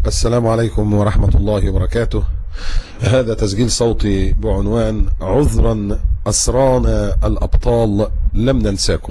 السلام عليكم ورحمة الله وبركاته. هذا تسجيل صوتي بعنوان عذرا أسرانا الأبطال لم ننساكم.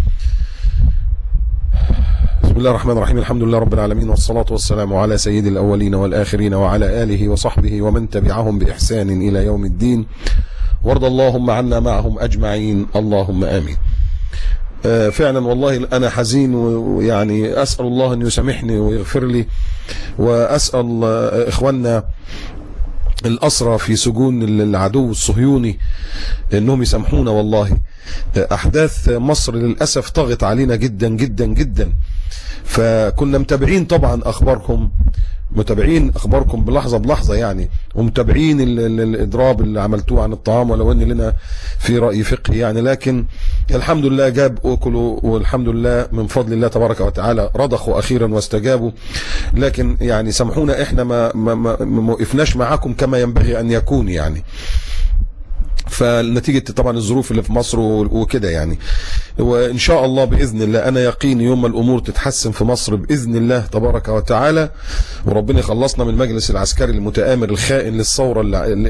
بسم الله الرحمن الرحيم، الحمد لله رب العالمين، والصلاة والسلام على سيد الأولين والآخرين وعلى آله وصحبه ومن تبعهم بإحسان إلى يوم الدين، وارض اللهم عنا معهم أجمعين، اللهم آمين. فعلا والله أنا حزين، ويعني أسأل الله أن يسامحني ويغفر لي، وأسأل إخواننا الأسرى في سجون العدو الصهيوني أنهم يسامحونا. والله أحداث مصر للأسف طغت علينا جدا جدا جدا، فكنا متابعين طبعا أخباركم، متابعين أخباركم بلحظة بلحظة يعني، ومتابعين الإضراب اللي عملتوه عن الطعام، ولو أن لنا في رأي فقهي يعني، لكن الحمد لله جاب أكلوا، والحمد لله من فضل الله تبارك وتعالى رضخوا أخيرا واستجابوا. لكن يعني سامحونا، إحنا ما وقفناش معاكم كما ينبغي أن يكون يعني، فنتيجة طبعا الظروف اللي في مصر وكده يعني. وإن شاء الله بإذن الله أنا يقين يوم ما الأمور تتحسن في مصر بإذن الله تبارك وتعالى، وربنا يخلصنا من المجلس العسكري المتآمر الخائن للثورة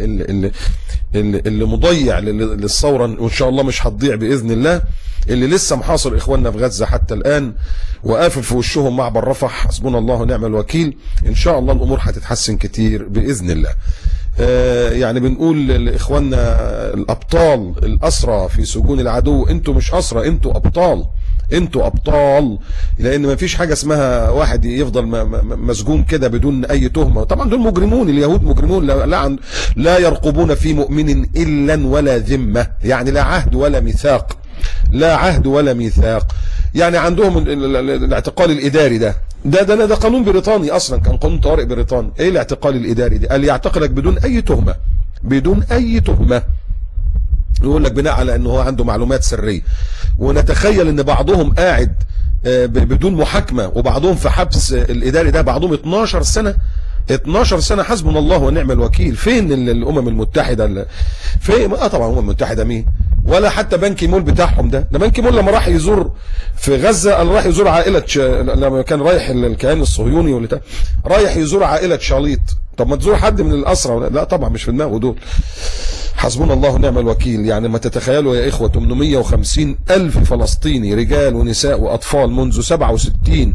اللي مضيع للثورة، وإن شاء الله مش هتضيع بإذن الله، اللي لسه محاصر إخواننا في غزة حتى الآن وقافل في وشهم معبر رفح. حسبنا الله ونعم الوكيل. إن شاء الله الأمور هتتحسن كتير بإذن الله. يعني بنقول لإخواننا الأبطال الأسرى في سجون العدو، انتوا مش أسرى، انتوا أبطال، انتوا أبطال، لأن ما فيش حاجة اسمها واحد يفضل مسجون كده بدون أي تهمة. طبعا دول مجرمون، اليهود مجرمون، لا يرقبون في مؤمن إلا ولا ذمة، يعني لا عهد ولا ميثاق، لا عهد ولا ميثاق. يعني عندهم الاعتقال الإداري ده قانون بريطاني اصلا، كان قانون طوارئ بريطاني. ايه الاعتقال الاداري ده؟ قال يعتقلك بدون اي تهمه، بدون اي تهمه، يقول لك بناء على انه هو عنده معلومات سريه. ونتخيل ان بعضهم قاعد بدون محاكمه، وبعضهم في حبس الاداري ده بعضهم 12 سنه، 12 سنه. حسبنا الله ونعم الوكيل. فين الامم المتحده؟ فين؟ طبعا الامم المتحده مين؟ ولا حتى بنكي مول بتاعهم ده بنكي مول لما راح يزور في غزه، قال راح يزور عائله لما كان رايح الكيان الصهيوني ولا رايح يزور عائله شاليط. طب ما تزور حد من الاسرى؟ لا طبعا مش في دماغه دول. حسبنا الله ونعم الوكيل. يعني ما تتخيلوا يا إخوة، 850 ألف فلسطيني رجال ونساء وأطفال منذ 67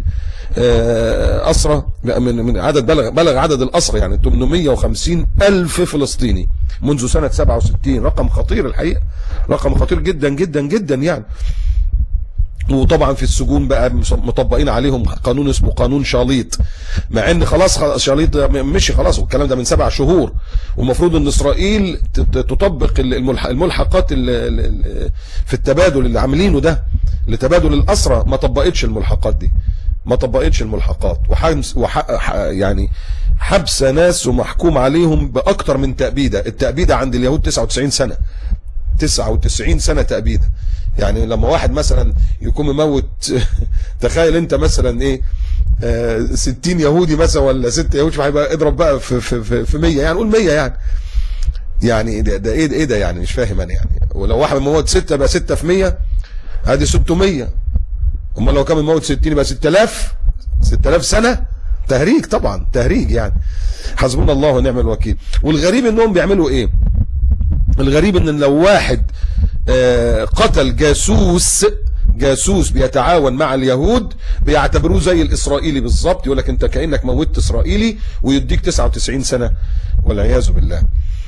أسرى، من عدد بلغ عدد الأسرى يعني 850 ألف فلسطيني منذ سنة 67. رقم خطير الحقيقة، رقم خطير جدا جدا جدا يعني. وطبعا في السجون بقى مطبقين عليهم قانون اسمه قانون شاليط، مع ان خلاص شاليط مشي خلاص، والكلام ده من 7 شهور، ومفروض ان اسرائيل تطبق الملحقات في التبادل اللي عاملينه ده لتبادل الاسرى. ما طبقتش الملحقات دي، ما طبقتش الملحقات، يعني حبس ناس ومحكوم عليهم باكتر من تأبيدة. التأبيدة عند اليهود 99 سنة، 99 سنة تأبيدة. يعني لما واحد مثلا يكون مموت تخيل انت مثلا ايه 60 يهودي مثلا ولا 6 يهودي، هيبقى اضرب بقى في 100 يعني، قول 100 يعني ده ايه ده يعني، مش فاهم انا يعني. ولو واحد مموت 6 يبقى 6 في 100 ادي 600. امال لو كان مموت 60 يبقى 6000 سنة. تهريج طبعا، تهريج يعني. حسبنا الله ونعم الوكيل. والغريب انهم بيعملوا ايه؟ الغريب ان لو واحد قتل جاسوس بيتعاون مع اليهود، بيعتبروه زي الاسرائيلي بالظبط، يقول لك انت كأنك موتت اسرائيلي، ويديك 99 سنة والعياذ بالله.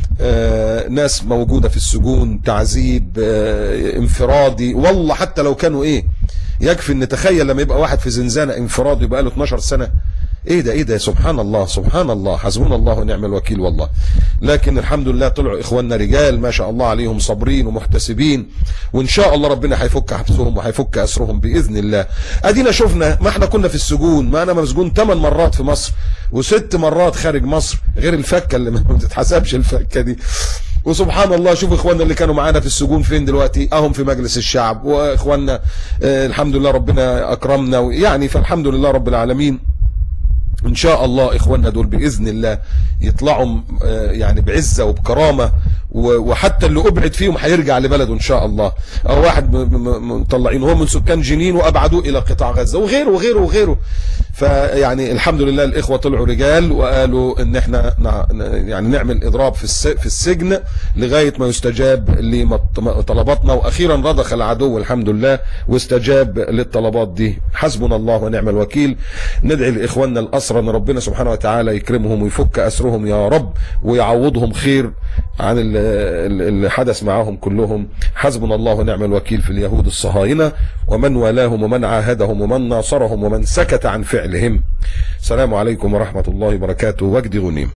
ناس موجودة في السجون، تعذيب انفرادي. والله حتى لو كانوا يكفي ان نتخيل لما يبقى واحد في زنزانة انفرادي يبقى له 12 سنة. ايه ده سبحان الله سبحان الله. حسبنا الله ونعم الوكيل والله. لكن الحمد لله طلعوا اخواننا رجال ما شاء الله عليهم، صابرين ومحتسبين، وان شاء الله ربنا هيفك حبسهم وهيفك اسرهم باذن الله. ادينا شفنا، ما احنا كنا في السجون، ما انا مسجون 8 مرات في مصر و6 مرات خارج مصر، غير الفكه اللي ما بتتحسبش الفكه دي. وسبحان الله شوف اخواننا اللي كانوا معانا في السجون فين دلوقتي، اهم في مجلس الشعب. واخواننا الحمد لله ربنا اكرمنا يعني، فالحمد لله رب العالمين. ان شاء الله اخواننا دول باذن الله يطلعوا يعني بعزه وبكرامه، وحتى اللي ابعد فيهم هيرجع لبلده ان شاء الله. او واحد مطلعين هو من سكان جنين وابعدوه الى قطاع غزه، وغيره وغيره وغيره. فيعني الحمد لله الاخوه طلعوا رجال وقالوا ان احنا يعني نعمل اضراب في السجن لغايه ما يستجاب لطلباتنا، واخيرا رضخ العدو الحمد لله واستجاب للطلبات دي. حسبنا الله ونعم الوكيل. ندعي لاخواننا الاسرى ان ربنا سبحانه وتعالى يكرمهم ويفك اسرهم يا رب، ويعوضهم خير عن اللي حدث معهم كلهم. حسبنا الله ونعم الوكيل في اليهود الصهاينه ومن والاهم ومن عاهدهم ومن ناصرهم ومن سكت عن فعلهم. السلام عليكم ورحمه الله وبركاته. وجدي غنيم.